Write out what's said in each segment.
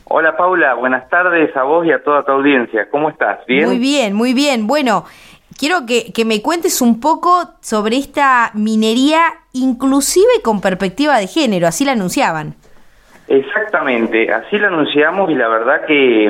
Hola Paula, buenas tardes a vos y a toda tu audiencia. ¿Cómo estás? ¿Bien? Muy bien, muy bien. Bueno, quiero que me cuentes un poco sobre esta minería inclusive con perspectiva de género, así la anunciaban. Exactamente, así lo anunciamos y la verdad que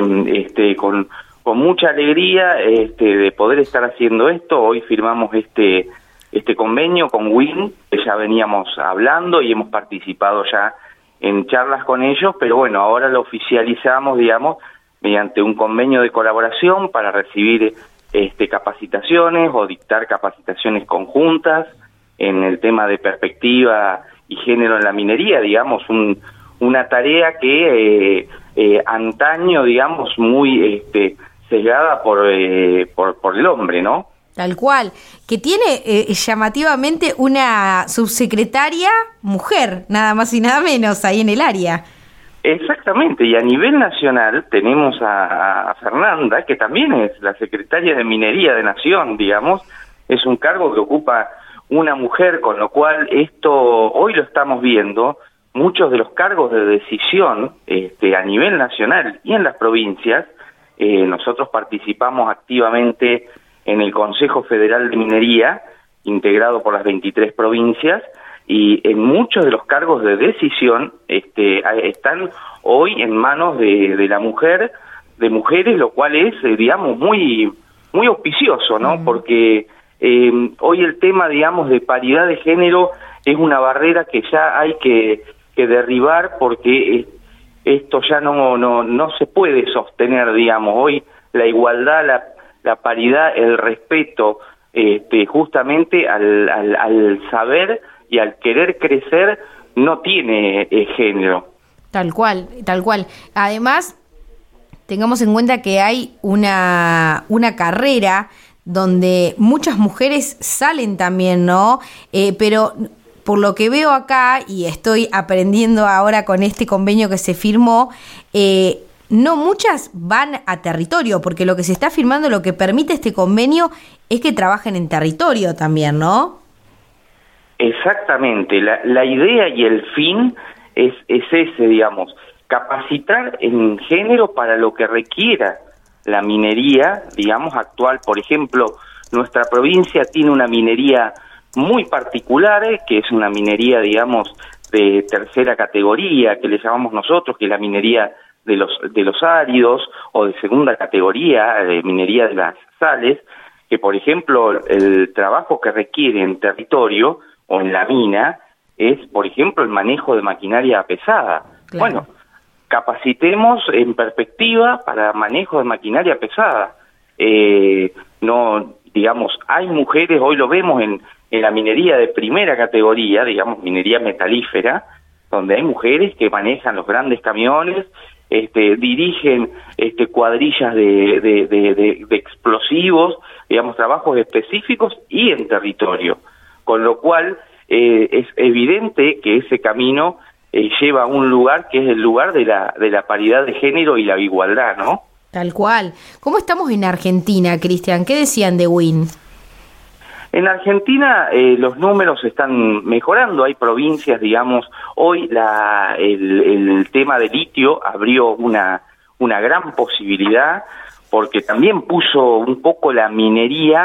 con mucha alegría de poder estar haciendo esto. Hoy firmamos este convenio con WIN, que ya veníamos hablando y hemos participado ya en charlas con ellos, pero bueno, ahora lo oficializamos, digamos, mediante un convenio de colaboración para recibir capacitaciones o dictar capacitaciones conjuntas en el tema de perspectiva y género en la minería, digamos, una tarea que antaño, digamos, muy sesgada por el hombre, ¿no? Tal cual, que tiene llamativamente una subsecretaria mujer, nada más y nada menos, ahí en el área. Exactamente, y a nivel nacional tenemos a Fernanda, que también es la secretaria de Minería de Nación, digamos, es un cargo que ocupa una mujer, con lo cual esto hoy lo estamos viendo, muchos de los cargos de decisión a nivel nacional y en las provincias, nosotros participamos activamente en el Consejo Federal de Minería, integrado por las 23 provincias, y en muchos de los cargos de decisión están hoy en manos de la mujer, de mujeres, lo cual es, digamos, muy auspicioso, ¿no? Porque hoy el tema, digamos, de paridad de género es una barrera que ya hay que derribar, porque esto ya no se puede sostener, digamos. Hoy la igualdad, la paridad, el respeto, justamente al saber y al querer crecer, no tiene género. Tal cual, tal cual. Además, tengamos en cuenta que hay una carrera donde muchas mujeres salen también, ¿no? Pero por lo que veo acá, y estoy aprendiendo ahora con este convenio que se firmó, no muchas van a territorio, porque lo que se está firmando, lo que permite este convenio es que trabajen en territorio también, ¿no? Exactamente, la idea y el fin es ese, digamos, capacitar en género para lo que requiera la minería, digamos, actual. Por ejemplo, nuestra provincia tiene una minería muy particular, que es una minería, digamos, de tercera categoría, que le llamamos nosotros, que es la minería de los áridos, o de segunda categoría, de minería de las sales, que por ejemplo el trabajo que requiere en territorio o en la mina es, por ejemplo, el manejo de maquinaria pesada. Claro. Bueno, capacitemos en perspectiva para manejo de maquinaria pesada. No, digamos, hay mujeres, hoy lo vemos en la minería de primera categoría, digamos, minería metalífera, donde hay mujeres que manejan los grandes camiones, dirigen cuadrillas de explosivos, digamos, trabajos específicos y en territorio. Con lo cual es evidente que ese camino lleva a un lugar que es el lugar de la paridad de género y la igualdad, ¿no? Tal cual. ¿Cómo estamos en Argentina, Cristian? ¿Qué decían de WIN? En Argentina los números están mejorando, hay provincias, digamos, hoy el tema de litio abrió una gran posibilidad, porque también puso un poco la minería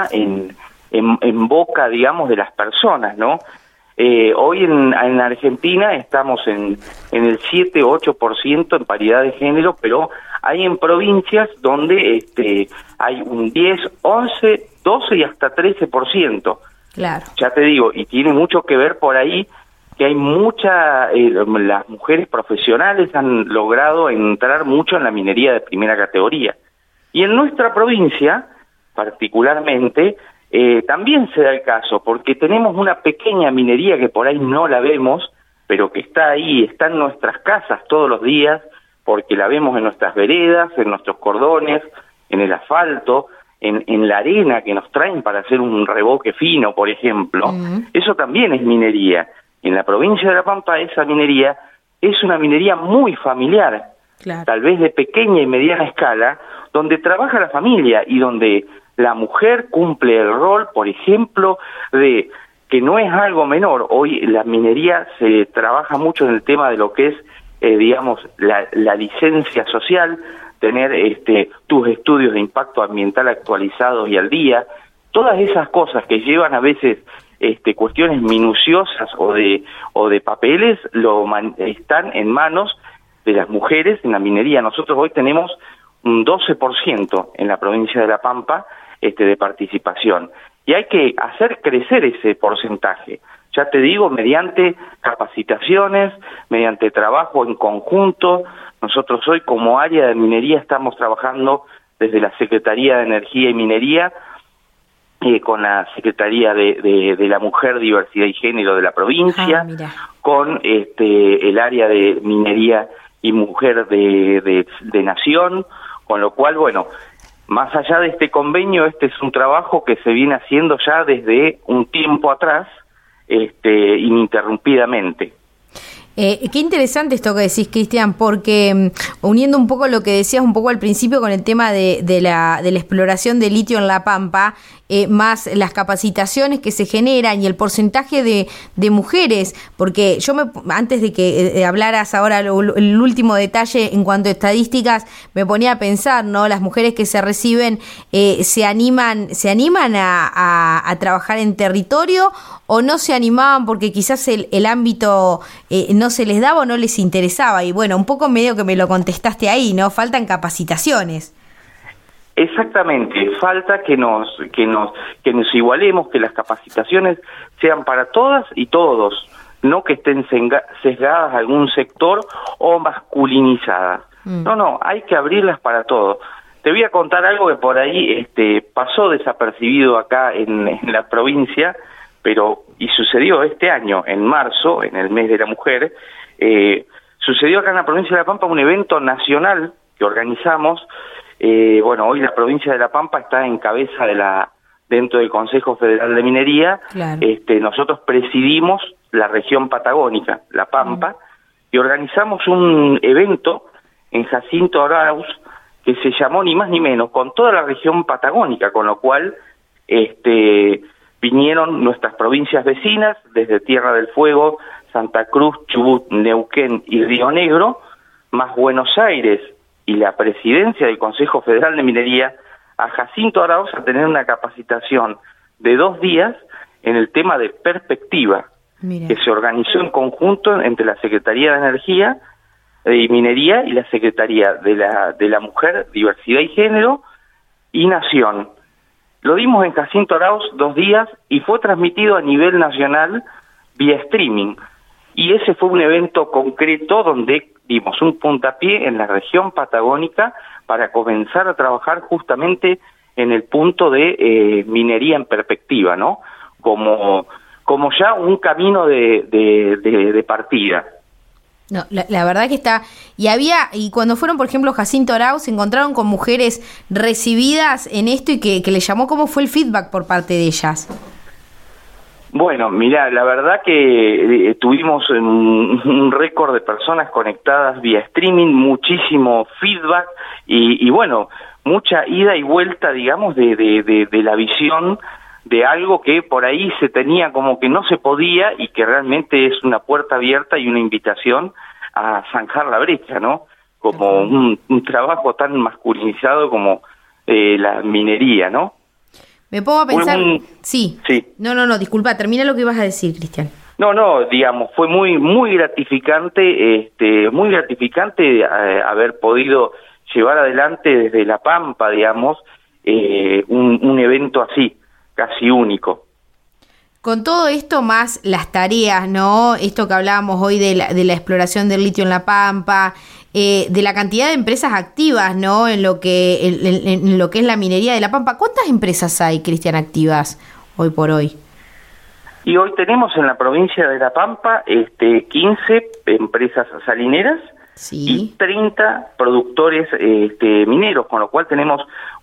en boca, digamos, de las personas, ¿no? Hoy en Argentina estamos en el 7 o 8% en paridad de género, pero hay en provincias donde hay un 10, 11, 12 y hasta 13%. Claro. Ya te digo, y tiene mucho que ver por ahí que hay las mujeres profesionales han logrado entrar mucho en la minería de primera categoría. Y en nuestra provincia, particularmente, también se da el caso, porque tenemos una pequeña minería que por ahí no la vemos, pero que está ahí, está en nuestras casas todos los días, porque la vemos en nuestras veredas, en nuestros cordones, en el asfalto, en la arena que nos traen para hacer un revoque fino, por ejemplo. Eso también es minería. En la provincia de La Pampa esa minería es una minería muy familiar, claro, tal vez de pequeña y mediana escala, donde trabaja la familia y donde la mujer cumple el rol, por ejemplo, de que no es algo menor. Hoy la minería se trabaja mucho en el tema de lo que es digamos, la licencia social, tener tus estudios de impacto ambiental actualizados y al día, todas esas cosas que llevan a veces cuestiones minuciosas o de papeles, están en manos de las mujeres en la minería. Nosotros hoy tenemos un 12% en la provincia de La Pampa de participación, y hay que hacer crecer ese porcentaje. Ya te digo, mediante capacitaciones, mediante trabajo en conjunto. Nosotros hoy como área de minería estamos trabajando desde la Secretaría de Energía y Minería, con la Secretaría de la Mujer, Diversidad y Género de la provincia, con el área de minería y mujer de Nación, con lo cual, bueno, más allá de este convenio, es un trabajo que se viene haciendo ya desde un tiempo atrás, ininterrumpidamente. Qué interesante esto que decís, Cristian, porque uniendo un poco lo que decías un poco al principio con el tema de la exploración de litio en La Pampa, más las capacitaciones que se generan y el porcentaje de mujeres, porque yo antes de que hablaras ahora el último detalle en cuanto a estadísticas, me ponía a pensar, ¿no? Las mujeres que se reciben se animan a trabajar en territorio, o no se animaban porque quizás el ámbito no se les daba o no les interesaba. Y bueno, un poco medio que me lo contestaste ahí, ¿no? Faltan capacitaciones. Exactamente, falta que nos igualemos, que las capacitaciones sean para todas y todos, no que estén sesgadas a algún sector o masculinizadas. No, hay que abrirlas para todos. Te voy a contar algo que por ahí pasó desapercibido acá en la provincia, y sucedió este año, en marzo, en el mes de la mujer, sucedió acá en la provincia de La Pampa un evento nacional que organizamos. Hoy la provincia de La Pampa está en cabeza dentro del Consejo Federal de Minería. Claro. Nosotros presidimos la región patagónica, La Pampa, y organizamos un evento en Jacinto Arauz que se llamó ni más ni menos con toda la región patagónica, con lo cual vinieron nuestras provincias vecinas, desde Tierra del Fuego, Santa Cruz, Chubut, Neuquén y Río Negro, más Buenos Aires y la presidencia del Consejo Federal de Minería, a Jacinto Arauz a tener una capacitación de 2 días en el tema de perspectiva. Mira. Que se organizó en conjunto entre la Secretaría de Energía y Minería y la Secretaría de la Mujer, Diversidad y Género y Nación. Lo dimos en Jacinto Arauz 2 días y fue transmitido a nivel nacional vía streaming. Y ese fue un evento concreto donde dimos un puntapié en la región patagónica para comenzar a trabajar justamente en el punto de minería en perspectiva, ¿no? Como ya un camino de partida. No, la verdad que está, y cuando fueron, por ejemplo, Jacinto Arauz, se encontraron con mujeres recibidas en esto y que les llamó. ¿Cómo fue el feedback por parte de ellas? Bueno, mira, la verdad que tuvimos un récord de personas conectadas vía streaming, muchísimo feedback y bueno, mucha ida y vuelta, digamos, de la visión de algo que por ahí se tenía como que no se podía y que realmente es una puerta abierta y una invitación a zanjar la brecha, ¿no? Como un trabajo tan masculinizado como la minería, ¿no? Me pongo a pensar... Sí. No, disculpa, termina lo que ibas a decir, Cristian. No, digamos, fue muy gratificante, haber podido llevar adelante desde La Pampa, digamos, un evento así, casi único. Con todo esto más las tareas, ¿no? Esto que hablábamos hoy de la exploración del litio en La Pampa, de la cantidad de empresas activas, ¿no? En lo que es la minería de La Pampa. ¿Cuántas empresas hay, Cristian, activas hoy por hoy? Y hoy tenemos en la provincia de La Pampa 15 empresas salineras, sí, y 30 productores mineros, con lo cual tenemos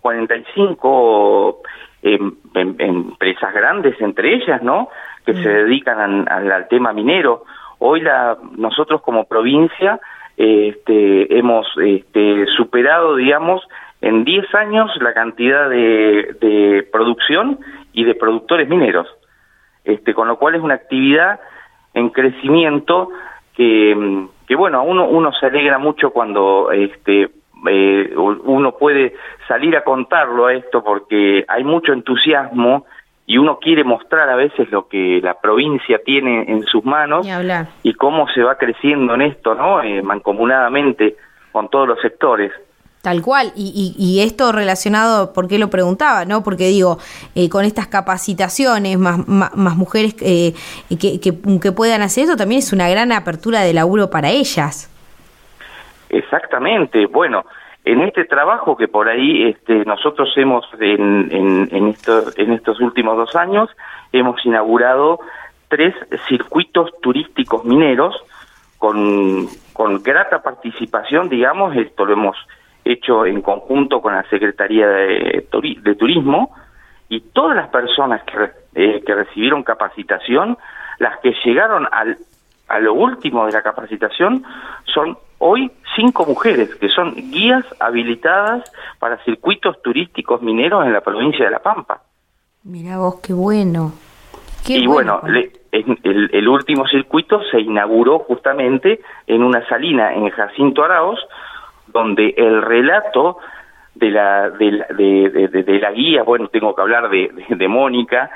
45 empresas grandes entre ellas, ¿no? Que se dedican al tema minero. Hoy nosotros como provincia hemos superado, digamos, en 10 años la cantidad de producción y de productores mineros, con lo cual es una actividad en crecimiento que bueno, uno se alegra mucho cuando uno puede salir a contarlo a esto, porque hay mucho entusiasmo y uno quiere mostrar a veces lo que la provincia tiene en sus manos y cómo se va creciendo en esto, ¿no? Mancomunadamente con todos los sectores. Tal cual, y esto relacionado, ¿por qué lo preguntaba? ¿No? Porque digo, con estas capacitaciones, más mujeres que puedan hacer esto, también es una gran apertura de laburo para ellas. Exactamente, bueno, en este trabajo que por ahí nosotros hemos, en estos últimos 2 años, hemos inaugurado 3 circuitos turísticos mineros con grata participación, digamos. Esto lo hemos hecho en conjunto con la Secretaría de Turismo, y todas las personas que recibieron capacitación, las que llegaron a lo último de la capacitación, son hoy 5 mujeres que son guías habilitadas para circuitos turísticos mineros en la provincia de La Pampa. Mirá vos, qué bueno. Bueno, el último circuito se inauguró justamente en una salina en Jacinto Arauz, donde el relato de la guía, bueno, tengo que hablar de Mónica,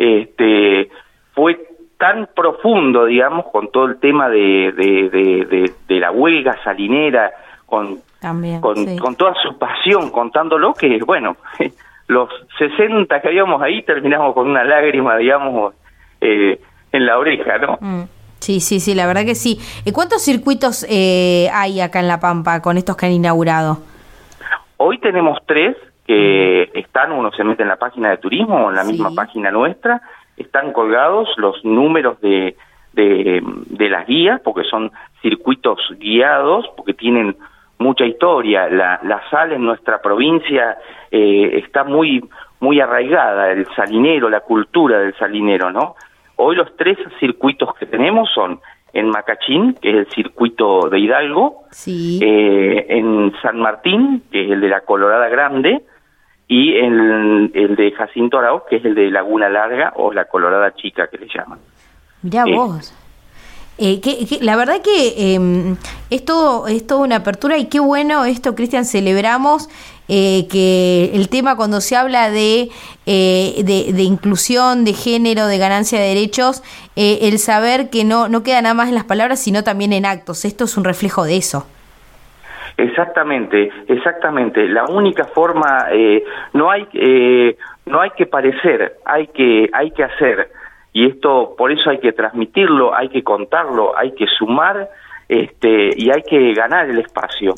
fue tan profundo, digamos, con todo el tema de la huelga salinera, con toda su pasión contándolo, que bueno, los 60 que habíamos ahí terminamos con una lágrima, digamos, en la oreja, ¿no? Sí, la verdad que sí. ¿Cuántos circuitos hay acá en La Pampa con estos que han inaugurado? Hoy tenemos 3 que están, uno se mete en la página de turismo, en la misma página nuestra, están colgados los números de las guías, porque son circuitos guiados, porque tienen mucha historia. La sal en nuestra provincia está muy arraigada, el salinero, la cultura del salinero, ¿no? Hoy los 3 circuitos que tenemos son en Macachín, que es el circuito de Hidalgo, en San Martín, que es el de la Colorada Grande, y el de Jacinto Arauz, que es el de Laguna Larga o la Colorada Chica, que le llaman. Mirá vos. La verdad que es toda una apertura, y qué bueno esto, Cristian. Celebramos que el tema, cuando se habla de inclusión, de género, de ganancia de derechos, el saber que no queda nada más en las palabras, sino también en actos. Esto es un reflejo de eso. Exactamente. La única forma, no hay que parecer, hay que hacer. Y esto, por eso hay que transmitirlo, hay que contarlo, hay que sumar, y hay que ganar el espacio.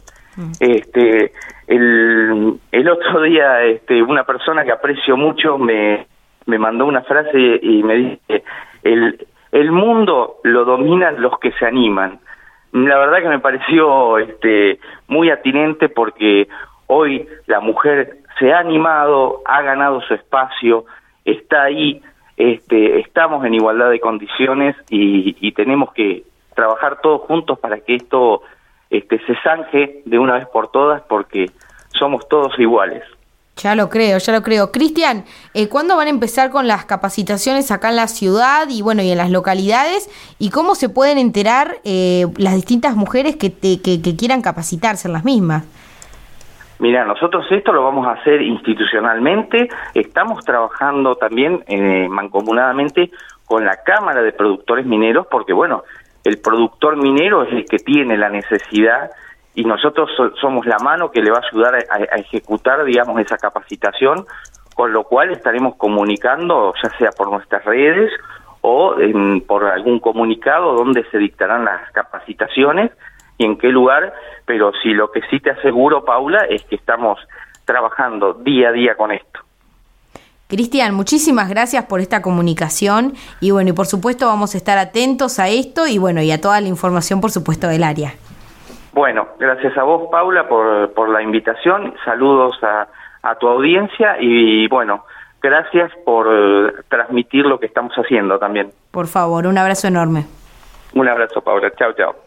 El otro día, una persona que aprecio mucho me mandó una frase y me dice: el mundo lo dominan los que se animan. La verdad que me pareció muy atinente, porque hoy la mujer se ha animado, ha ganado su espacio, está ahí. Estamos en igualdad de condiciones y tenemos que trabajar todos juntos para que esto se zanje de una vez por todas, porque somos todos iguales. Ya lo creo. Cristian, ¿cuándo van a empezar con las capacitaciones acá en la ciudad y en las localidades? ¿Y cómo se pueden enterar las distintas mujeres que quieran capacitarse en las mismas? Mira, nosotros esto lo vamos a hacer institucionalmente. Estamos trabajando también mancomunadamente con la Cámara de Productores Mineros, porque el productor minero es el que tiene la necesidad, y nosotros somos la mano que le va a ayudar a ejecutar, digamos, esa capacitación, con lo cual estaremos comunicando, ya sea por nuestras redes o por algún comunicado donde se dictarán las capacitaciones y en qué lugar. Pero sí, lo que sí te aseguro, Paula, es que estamos trabajando día a día con esto. Cristian, muchísimas gracias por esta comunicación, y por supuesto vamos a estar atentos a esto y a toda la información, por supuesto, del área. Bueno, gracias a vos, Paula, por la invitación. Saludos a tu audiencia y gracias por transmitir lo que estamos haciendo también. Por favor, un abrazo enorme. Un abrazo, Paula. Chao.